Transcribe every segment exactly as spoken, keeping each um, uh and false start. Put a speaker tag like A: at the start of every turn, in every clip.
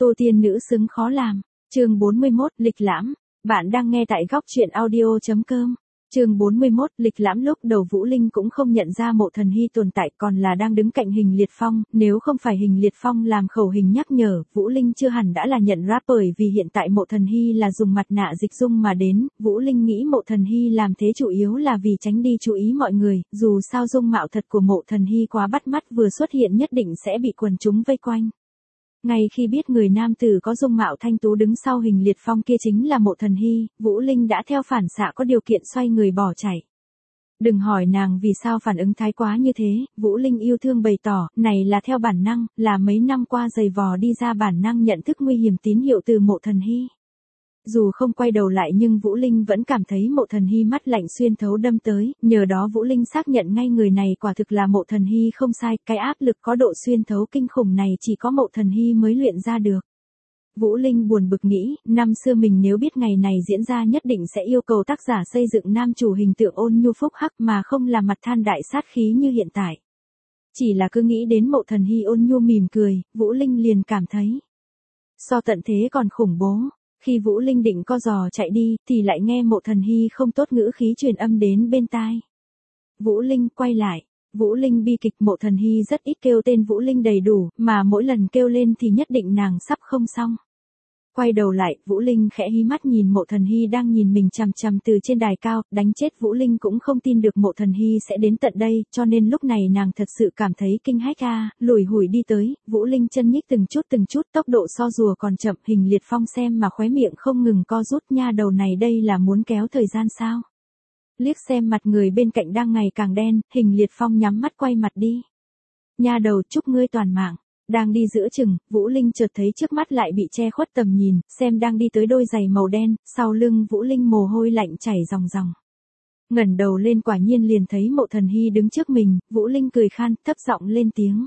A: Tô tiên nữ xứng khó làm. Chương bốn mươi mốt, lịch lãm. Bạn đang nghe tại góc truyện audio chấm com. Chương bốn mươi mốt, lịch lãm. Lúc đầu Vũ Linh cũng không nhận ra Mộ Thần Hy tồn tại, còn là đang đứng cạnh Hình Liệt Phong, nếu không phải Hình Liệt Phong làm khẩu hình nhắc nhở, Vũ Linh chưa hẳn đã là nhận ra, bởi vì hiện tại Mộ Thần Hy là dùng mặt nạ dịch dung mà đến, Vũ Linh nghĩ Mộ Thần Hy làm thế chủ yếu là vì tránh đi chú ý mọi người, dù sao dung mạo thật của Mộ Thần Hy quá bắt mắt, vừa xuất hiện nhất định sẽ bị quần chúng vây quanh. Ngay khi biết người nam tử có dung mạo thanh tú đứng sau Hình Liệt Phong kia chính là Mộ Thần Hy, Vũ Linh đã theo phản xạ có điều kiện xoay người bỏ chạy. Đừng hỏi nàng vì sao phản ứng thái quá như thế, Vũ Linh yêu thương bày tỏ, này là theo bản năng, là mấy năm qua dày vò đi ra bản năng nhận thức nguy hiểm tín hiệu từ Mộ Thần Hy. Dù không quay đầu lại nhưng Vũ Linh vẫn cảm thấy Mộ Thần Hy mắt lạnh xuyên thấu đâm tới, nhờ đó Vũ Linh xác nhận ngay người này quả thực là Mộ Thần Hy không sai, cái áp lực có độ xuyên thấu kinh khủng này chỉ có Mộ Thần Hy mới luyện ra được. Vũ Linh buồn bực nghĩ, năm xưa mình nếu biết ngày này diễn ra nhất định sẽ yêu cầu tác giả xây dựng nam chủ hình tượng ôn nhu phúc hắc mà không là mặt than đại sát khí như hiện tại. Chỉ là cứ nghĩ đến Mộ Thần Hy ôn nhu mỉm cười, Vũ Linh liền cảm thấy so tận thế còn khủng bố. Khi Vũ Linh định co giò chạy đi, thì lại nghe Mộ Thần Hy không tốt ngữ khí truyền âm đến bên tai. Vũ Linh quay lại. Vũ Linh bi kịch. Mộ Thần Hy rất ít kêu tên Vũ Linh đầy đủ, mà mỗi lần kêu lên thì nhất định nàng sắp không xong. Quay đầu lại, Vũ Linh khẽ hí mắt nhìn Mộ Thần Hy đang nhìn mình chằm chằm từ trên đài cao, đánh chết Vũ Linh cũng không tin được Mộ Thần Hy sẽ đến tận đây, cho nên lúc này nàng thật sự cảm thấy kinh hách a, lủi hủi đi tới, Vũ Linh chân nhích từng chút từng chút, tốc độ so rùa còn chậm, Hình Liệt Phong xem mà khóe miệng không ngừng co rút, nha đầu này đây là muốn kéo thời gian sao? Liếc xem mặt người bên cạnh đang ngày càng đen, Hình Liệt Phong nhắm mắt quay mặt đi. Nha đầu, chúc ngươi toàn mạng. Đang đi giữa chừng, Vũ Linh chợt thấy trước mắt lại bị che khuất tầm nhìn, xem đang đi tới đôi giày màu đen, sau lưng Vũ Linh mồ hôi lạnh chảy ròng ròng. Ngẩng đầu lên quả nhiên liền thấy Mộ Thần Hy đứng trước mình, Vũ Linh cười khan, thấp giọng lên tiếng.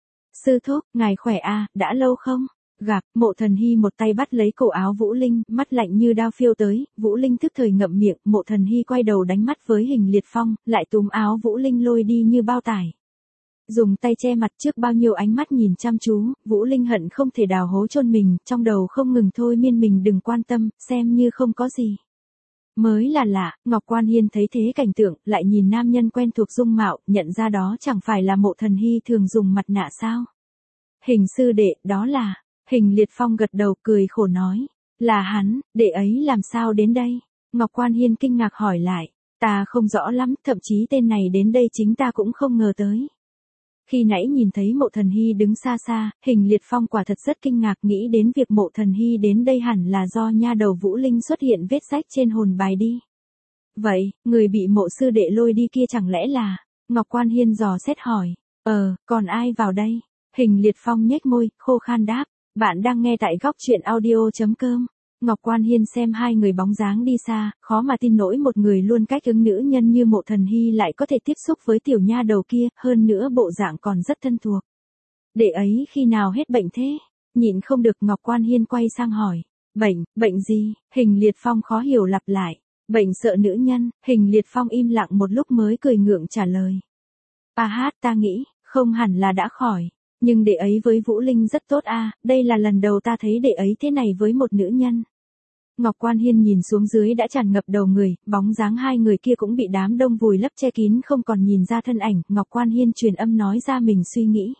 A: Sư thúc, ngài khỏe a, đã lâu không? Gặp. Mộ Thần Hy một tay bắt lấy cổ áo Vũ Linh, mắt lạnh như đao phiêu tới, Vũ Linh tức thời ngậm miệng, Mộ Thần Hy quay đầu đánh mắt với Hình Liệt Phong, lại túm áo Vũ Linh lôi đi như bao tải. Dùng tay che mặt trước bao nhiêu ánh mắt nhìn chăm chú, Vũ Linh hận không thể đào hố chôn mình, trong đầu không ngừng thôi miên mình đừng quan tâm, xem như không có gì. Mới là lạ, Ngọc Quan Hiên thấy thế cảnh tượng, lại nhìn nam nhân quen thuộc dung mạo, nhận ra đó chẳng phải là Mộ Thần Hy thường dùng mặt nạ sao? Hình sư đệ, đó là... Hình Liệt Phong gật đầu cười khổ nói. Là hắn, đệ ấy làm sao đến đây? Ngọc Quan Hiên kinh ngạc hỏi lại. Ta không rõ lắm, thậm chí tên này đến đây chính ta cũng không ngờ tới. Khi nãy nhìn thấy Mộ Thần Hy đứng xa xa, Hình Liệt Phong quả thật rất kinh ngạc, nghĩ đến việc Mộ Thần Hy đến đây hẳn là do nha đầu Vũ Linh xuất hiện vết rách trên hồn bài đi. Vậy, người bị Mộ sư đệ lôi đi kia chẳng lẽ là... Ngọc Quan Hiên dò xét hỏi. Ờ, còn ai vào đây? Hình Liệt Phong nhếch môi, khô khan đáp. Bạn đang nghe tại góc truyện audio chấm com. Ngọc Quan Hiên xem hai người bóng dáng đi xa, khó mà tin nổi một người luôn cách ứng nữ nhân như Mộ Thần Hy lại có thể tiếp xúc với tiểu nha đầu kia, hơn nữa bộ dạng còn rất thân thuộc. Đệ ấy khi nào hết bệnh thế? Nhịn không được Ngọc Quan Hiên quay sang hỏi. Bệnh, bệnh gì? Hình Liệt Phong khó hiểu lặp lại. Bệnh sợ nữ nhân. Hình Liệt Phong im lặng một lúc mới cười ngượng trả lời. À hát, ta nghĩ, không hẳn là đã khỏi. Nhưng đệ ấy với Vũ Linh rất tốt a, à, đây là lần đầu ta thấy đệ ấy thế này với một nữ nhân. Ngọc Quan Hiên nhìn xuống dưới đã tràn ngập đầu người, bóng dáng hai người kia cũng bị đám đông vùi lấp che kín không còn nhìn ra thân ảnh, Ngọc Quan Hiên truyền âm nói ra mình suy nghĩ.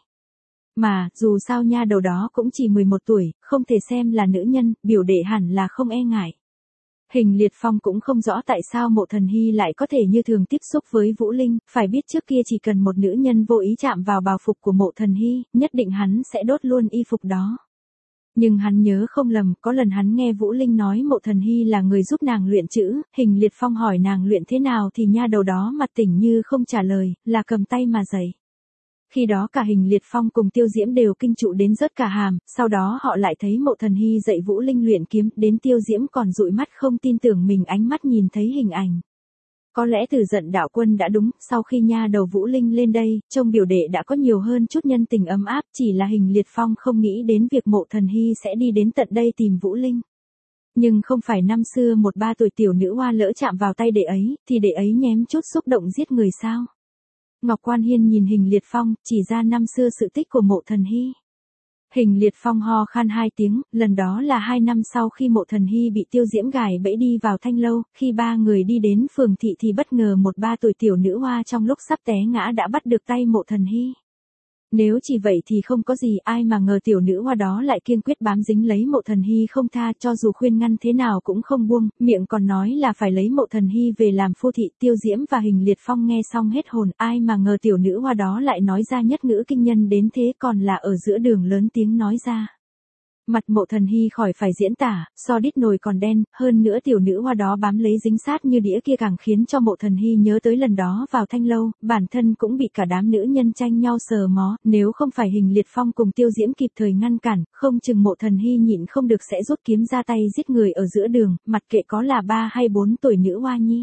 A: Mà, dù sao nha đầu đó cũng chỉ mười một tuổi, không thể xem là nữ nhân, biểu đệ hẳn là không e ngại. Hình Liệt Phong cũng không rõ tại sao Mộ Thần Hy lại có thể như thường tiếp xúc với Vũ Linh, phải biết trước kia chỉ cần một nữ nhân vô ý chạm vào bào phục của Mộ Thần Hy, nhất định hắn sẽ đốt luôn y phục đó. Nhưng hắn nhớ không lầm, có lần hắn nghe Vũ Linh nói Mộ Thần Hy là người giúp nàng luyện chữ, Hình Liệt Phong hỏi nàng luyện thế nào thì nha đầu đó mặt tỉnh như không trả lời, là cầm tay mà dạy. Khi đó cả Hình Liệt Phong cùng Tiêu Diễm đều kinh trụ đến rớt cả hàm, sau đó họ lại thấy Mộ Thần Hy dạy Vũ Linh luyện kiếm, đến Tiêu Diễm còn dụi mắt không tin tưởng mình ánh mắt nhìn thấy hình ảnh. Có lẽ Tử Giận đạo quân đã đúng, sau khi nha đầu Vũ Linh lên đây, trông biểu đệ đã có nhiều hơn chút nhân tình ấm áp, chỉ là Hình Liệt Phong không nghĩ đến việc Mộ Thần Hy sẽ đi đến tận đây tìm Vũ Linh. Nhưng không phải năm xưa một ba tuổi tiểu nữ hoa lỡ chạm vào tay đệ ấy, thì đệ ấy nhém chút xúc động giết người sao? Ngọc Quan Hiên nhìn Hình Liệt Phong, chỉ ra năm xưa sự tích của Mộ Thần Hy. Hình Liệt Phong ho khan hai tiếng, lần đó là hai năm sau khi Mộ Thần Hy bị Tiêu Diễm gài bẫy đi vào Thanh Lâu, khi ba người đi đến phường thị thì bất ngờ một ba tuổi tiểu nữ hoa trong lúc sắp té ngã đã bắt được tay Mộ Thần Hy. Nếu chỉ vậy thì không có gì, ai mà ngờ tiểu nữ hoa đó lại kiên quyết bám dính lấy Mộ Thần Hy không tha, cho dù khuyên ngăn thế nào cũng không buông, miệng còn nói là phải lấy Mộ Thần Hy về làm phu thị. Tiêu Diễm và Hình Liệt Phong nghe xong hết hồn, ai mà ngờ tiểu nữ hoa đó lại nói ra nhất ngữ kinh nhân đến thế, còn là ở giữa đường lớn tiếng nói ra. Mặt Mộ Thần Hy khỏi phải diễn tả, so đít nồi còn đen, hơn nữa tiểu nữ hoa đó bám lấy dính sát như đĩa kia càng khiến cho Mộ Thần Hy nhớ tới lần đó vào Thanh Lâu, bản thân cũng bị cả đám nữ nhân tranh nhau sờ mó, nếu không phải Hình Liệt Phong cùng Tiêu Diễm kịp thời ngăn cản, không chừng Mộ Thần Hy nhịn không được sẽ rút kiếm ra tay giết người ở giữa đường, mặc kệ có là ba hay bốn tuổi nữ hoa nhi.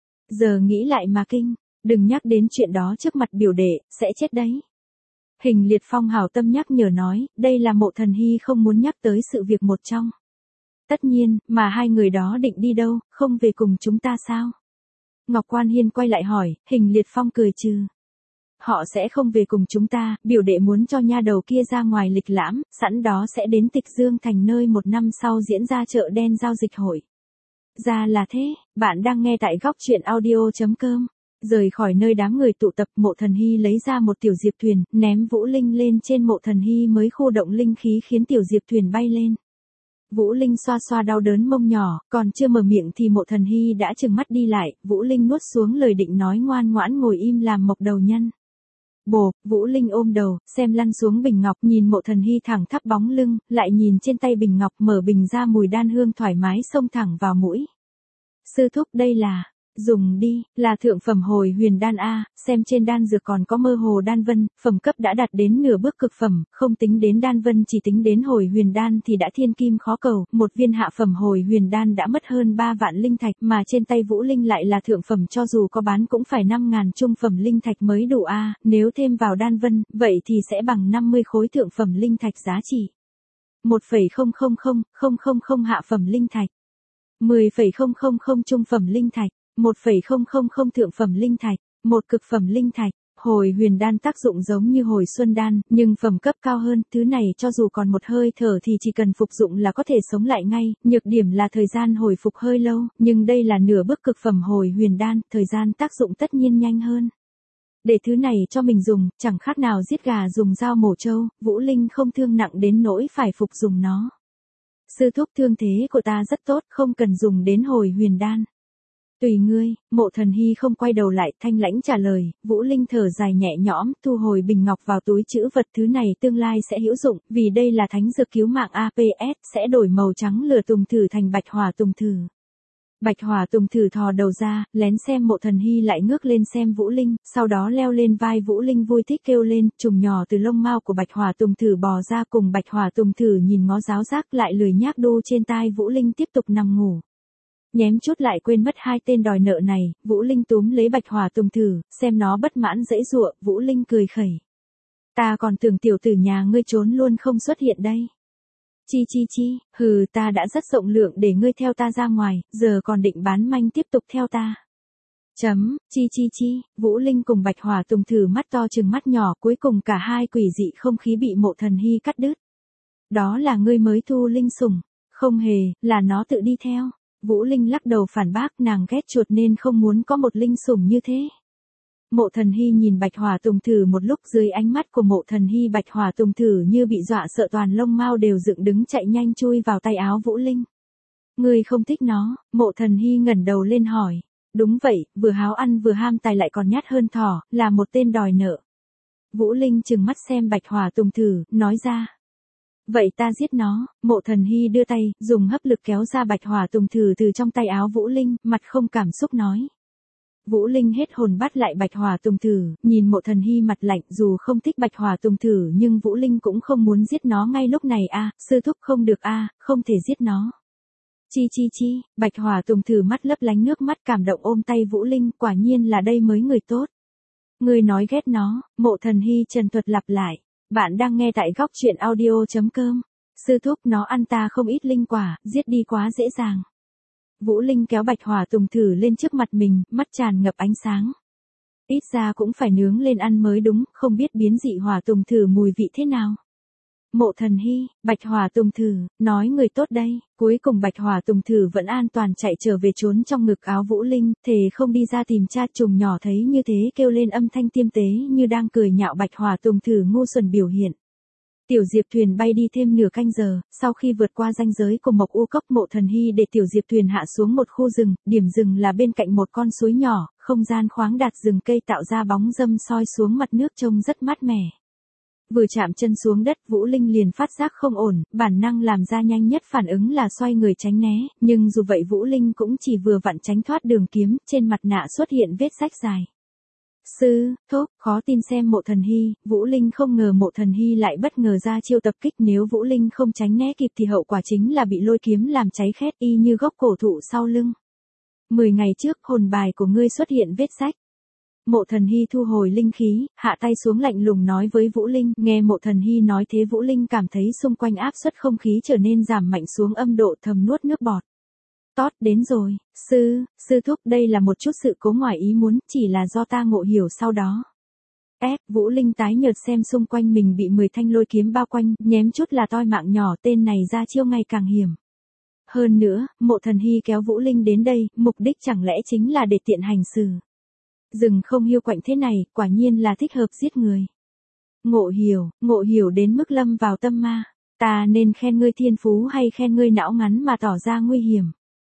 A: Giờ nghĩ lại mà kinh, đừng nhắc đến chuyện đó trước mặt biểu đệ, sẽ chết đấy. Hình Liệt Phong hảo tâm nhắc nhở nói, đây là Mộ Thần Hy không muốn nhắc tới sự việc một trong. Tất nhiên, mà hai người đó định đi đâu, không về cùng chúng ta sao? Ngọc Quan Hiên quay lại hỏi, Hình Liệt Phong cười trừ. Họ sẽ không về cùng chúng ta, biểu đệ muốn cho nha đầu kia ra ngoài lịch lãm, sẵn đó sẽ đến Tịch Dương Thành nơi một năm sau diễn ra chợ đen giao dịch hội. Ra là thế, bạn đang nghe tại góc truyện audio chấm com. Rời khỏi nơi đám người tụ tập, Mộ Thần Hy lấy ra một tiểu diệp thuyền, ném Vũ Linh lên trên. Mộ Thần Hy mới khu động linh khí khiến tiểu diệp thuyền bay lên. Vũ Linh xoa xoa đau đớn mông nhỏ, còn chưa mở miệng thì Mộ Thần Hy đã trừng mắt đi lại. Vũ Linh nuốt xuống lời định nói, ngoan ngoãn ngồi im làm mộc đầu nhân. Bồ, Vũ Linh ôm đầu, xem lăn xuống bình ngọc, nhìn Mộ Thần Hy thẳng thắp bóng lưng, lại nhìn trên tay bình ngọc, mở bình ra, mùi đan hương thoải mái xông thẳng vào mũi. Sư thúc, đây là... Dùng đi, là thượng phẩm hồi huyền đan a, xem trên đan dược còn có mơ hồ đan vân, phẩm cấp đã đạt đến nửa bước cực phẩm, không tính đến đan vân chỉ tính đến hồi huyền đan thì đã thiên kim khó cầu, một viên hạ phẩm hồi huyền đan đã mất hơn ba vạn linh thạch, mà trên tay Vũ Linh lại là thượng phẩm, cho dù có bán cũng phải năm ngàn trung phẩm linh thạch mới đủ a, nếu thêm vào đan vân, vậy thì sẽ bằng năm mươi khối thượng phẩm linh thạch giá trị. một phẩy không không không không không không hạ phẩm linh thạch, mười phẩy không không không trung phẩm linh thạch, một phẩy không không không thượng phẩm linh thạch, một cực phẩm linh thạch. Hồi huyền đan tác dụng giống như hồi xuân đan, nhưng phẩm cấp cao hơn, thứ này cho dù còn một hơi thở thì chỉ cần phục dụng là có thể sống lại ngay, nhược điểm là thời gian hồi phục hơi lâu, nhưng đây là nửa bước cực phẩm hồi huyền đan, thời gian tác dụng tất nhiên nhanh hơn. Để thứ này cho mình dùng, chẳng khác nào giết gà dùng dao mổ trâu, Vũ Linh không thương nặng đến nỗi phải phục dùng nó. Sư thúc, thương thế của ta rất tốt, không cần dùng đến hồi huyền đan. Tùy ngươi. Mộ Thần Hy không quay đầu lại, thanh lãnh trả lời. Vũ Linh thở dài nhẹ nhõm, thu hồi bình ngọc vào túi trữ vật, thứ này tương lai sẽ hữu dụng, vì đây là thánh dược cứu mạng a pê ét, sẽ đổi màu trắng lửa tùng thử thành bạch hỏa tùng thử. Bạch hỏa tùng thử thò đầu ra, lén xem Mộ Thần Hy, lại ngước lên xem Vũ Linh, sau đó leo lên vai Vũ Linh vui thích kêu lên, trùng nhỏ từ lông mao của bạch hỏa tùng thử bò ra, cùng bạch hỏa tùng thử nhìn ngó giáo giác, lại lười nhác đu trên tai Vũ Linh tiếp tục nằm ngủ. Nhém chút lại quên mất hai tên đòi nợ này, Vũ Linh túm lấy bạch hỏa tùng thử, xem nó bất mãn dãy giụa, Vũ Linh cười khẩy. Ta còn tưởng tiểu tử nhà ngươi trốn luôn không xuất hiện đây. Chi chi chi, hừ, ta đã rất rộng lượng để ngươi theo ta ra ngoài, giờ còn định bán manh tiếp tục theo ta. Chấm, chi chi chi, Vũ Linh cùng bạch hỏa tùng thử mắt to trừng mắt nhỏ, cuối cùng cả hai quỷ dị không khí bị Mộ Thần Hy cắt đứt. Đó là ngươi mới thu linh sủng, không hề, là nó tự đi theo. Vũ Linh lắc đầu phản bác, nàng ghét chuột nên không muốn có một linh sủng như thế. Mộ Thần Hy nhìn bạch hỏa tùng thử một lúc, dưới ánh mắt của Mộ Thần Hy bạch hỏa tùng thử như bị dọa sợ, toàn lông mao đều dựng đứng, chạy nhanh chui vào tay áo Vũ Linh. Ngươi không thích nó? Mộ Thần Hy ngẩng đầu lên hỏi. Đúng vậy, vừa háo ăn vừa ham tài lại còn nhát hơn thỏ, là một tên đòi nợ. Vũ Linh trừng mắt xem bạch hỏa tùng thử, nói ra. Vậy ta giết nó. Mộ Thần Hy đưa tay, dùng hấp lực kéo ra bạch hỏa tùng thử từ trong tay áo Vũ Linh, mặt không cảm xúc nói. Vũ Linh hết hồn bắt lại bạch hỏa tùng thử, nhìn Mộ Thần Hy mặt lạnh, dù không thích bạch hỏa tùng thử nhưng Vũ Linh cũng không muốn giết nó ngay lúc này a, à, sư thúc không được a, à, không thể giết nó. Chi chi chi, bạch hỏa tùng thử mắt lấp lánh nước mắt cảm động ôm tay Vũ Linh, quả nhiên là đây mới người tốt. Người nói ghét nó. Mộ Thần Hy trần thuật lặp lại. Bạn đang nghe tại góc truyện audio chấm com. Sư thúc, nó ăn ta không ít linh quả, giết đi quá dễ dàng. Vũ Linh kéo bạch hỏa tùng thử lên trước mặt mình, mắt tràn ngập ánh sáng. Ít ra cũng phải nướng lên ăn mới đúng, không biết biến dị hỏa tùng thử mùi vị thế nào. Mộ Thần Hy, Bạch Hỏa Tùng Thử, nói người tốt đây, cuối cùng Bạch Hỏa Tùng Thử vẫn an toàn chạy trở về trốn trong ngực áo Vũ Linh, thề không đi ra tìm cha. Trùng nhỏ thấy như thế kêu lên âm thanh tiêm tế như đang cười nhạo Bạch Hỏa Tùng Thử ngu xuẩn biểu hiện. Tiểu Diệp Thuyền bay đi thêm nửa canh giờ, sau khi vượt qua ranh giới của Mộc U Cốc, Mộ Thần Hy để Tiểu Diệp Thuyền hạ xuống một khu rừng, điểm rừng là bên cạnh một con suối nhỏ, không gian khoáng đạt, rừng cây tạo ra bóng râm soi xuống mặt nước trông rất mát mẻ. Vừa chạm chân xuống đất, Vũ Linh liền phát giác không ổn, bản năng làm ra nhanh nhất phản ứng là xoay người tránh né, nhưng dù vậy Vũ Linh cũng chỉ vừa vặn tránh thoát đường kiếm, trên mặt nạ xuất hiện vết rách dài. Sư, thúc, khó tin xem Mộ Thần Hy, Vũ Linh không ngờ Mộ Thần Hy lại bất ngờ ra chiêu tập kích, nếu Vũ Linh không tránh né kịp thì hậu quả chính là bị lôi kiếm làm cháy khét y như gốc cổ thụ sau lưng. Mười ngày trước, hồn bài của ngươi xuất hiện vết rách. Mộ Thần Hy thu hồi linh khí, hạ tay xuống lạnh lùng nói với Vũ Linh, nghe Mộ Thần Hy nói thế Vũ Linh cảm thấy xung quanh áp suất không khí trở nên giảm mạnh xuống âm độ, thầm nuốt nước bọt. Tót, đến rồi, sư, sư thúc, đây là một chút sự cố ngoài ý muốn, chỉ là do ta ngộ hiểu sau đó. Ép, Vũ Linh tái nhợt xem xung quanh mình bị mười thanh lôi kiếm bao quanh, nhém chút là toi mạng nhỏ, tên này ra chiêu ngày càng hiểm. Hơn nữa, Mộ Thần Hy kéo Vũ Linh đến đây, mục đích chẳng lẽ chính là để tiện hành xử. Rừng không hiu quạnh thế này, quả nhiên là thích hợp giết người. Ngộ hiểu, ngộ hiểu đến mức lâm vào tâm ma. Ta nên khen ngươi thiên phú hay khen ngươi não ngắn mà tỏ ra nguy hiểm.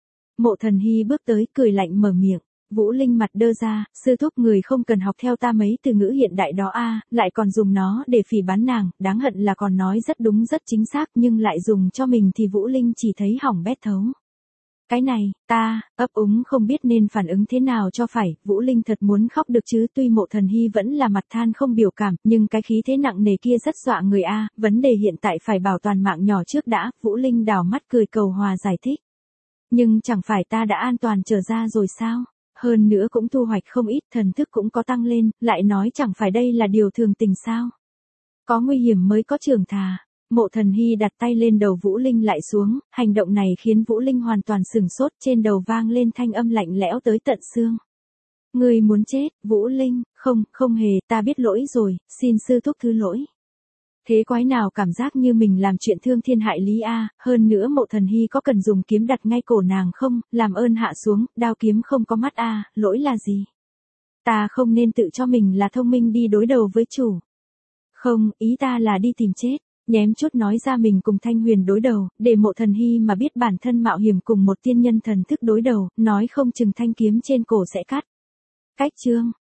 A: Mộ Thần Hy bước tới, cười lạnh mở miệng. Vũ Linh mặt đơ ra, sư thúc người không cần học theo ta mấy từ ngữ hiện đại đó a, lại còn dùng nó để phỉ báng nàng, đáng hận là còn nói rất đúng rất chính xác nhưng lại dùng cho mình thì Vũ Linh chỉ thấy hỏng bét thấu. Cái này, ta, ấp úng không biết nên phản ứng thế nào cho phải, Vũ Linh thật muốn khóc được chứ, tuy Mộ Thần Hy vẫn là mặt than không biểu cảm, nhưng cái khí thế nặng nề kia rất dọa người a, vấn đề hiện tại phải bảo toàn mạng nhỏ trước đã, Vũ Linh đảo mắt cười cầu hòa giải thích. Nhưng chẳng phải ta đã an toàn trở ra rồi sao? Hơn nữa cũng thu hoạch không ít, thần thức cũng có tăng lên, lại nói chẳng phải đây là điều thường tình sao? Có nguy hiểm mới có trường thà. Mộ Thần Hy đặt tay lên đầu Vũ Linh lại xuống, hành động này khiến Vũ Linh hoàn toàn sửng sốt, trên đầu vang lên thanh âm lạnh lẽo tới tận xương. Ngươi muốn chết, Vũ Linh, không, không hề, ta biết lỗi rồi, xin sư thúc thứ lỗi. Thế quái nào cảm giác như mình làm chuyện thương thiên hại lý a, hơn nữa Mộ Thần Hy có cần dùng kiếm đặt ngay cổ nàng không, làm ơn hạ xuống, đao kiếm không có mắt a, lỗi là gì? Ta không nên tự cho mình là thông minh đi đối đầu với chủ. Không, ý ta là đi tìm chết. Nhém chút nói ra mình cùng Thanh Huyền đối đầu, để Mộ Thần Hy mà biết bản thân mạo hiểm cùng một tiên nhân thần thức đối đầu, nói không chừng thanh kiếm trên cổ sẽ cắt. Cách chương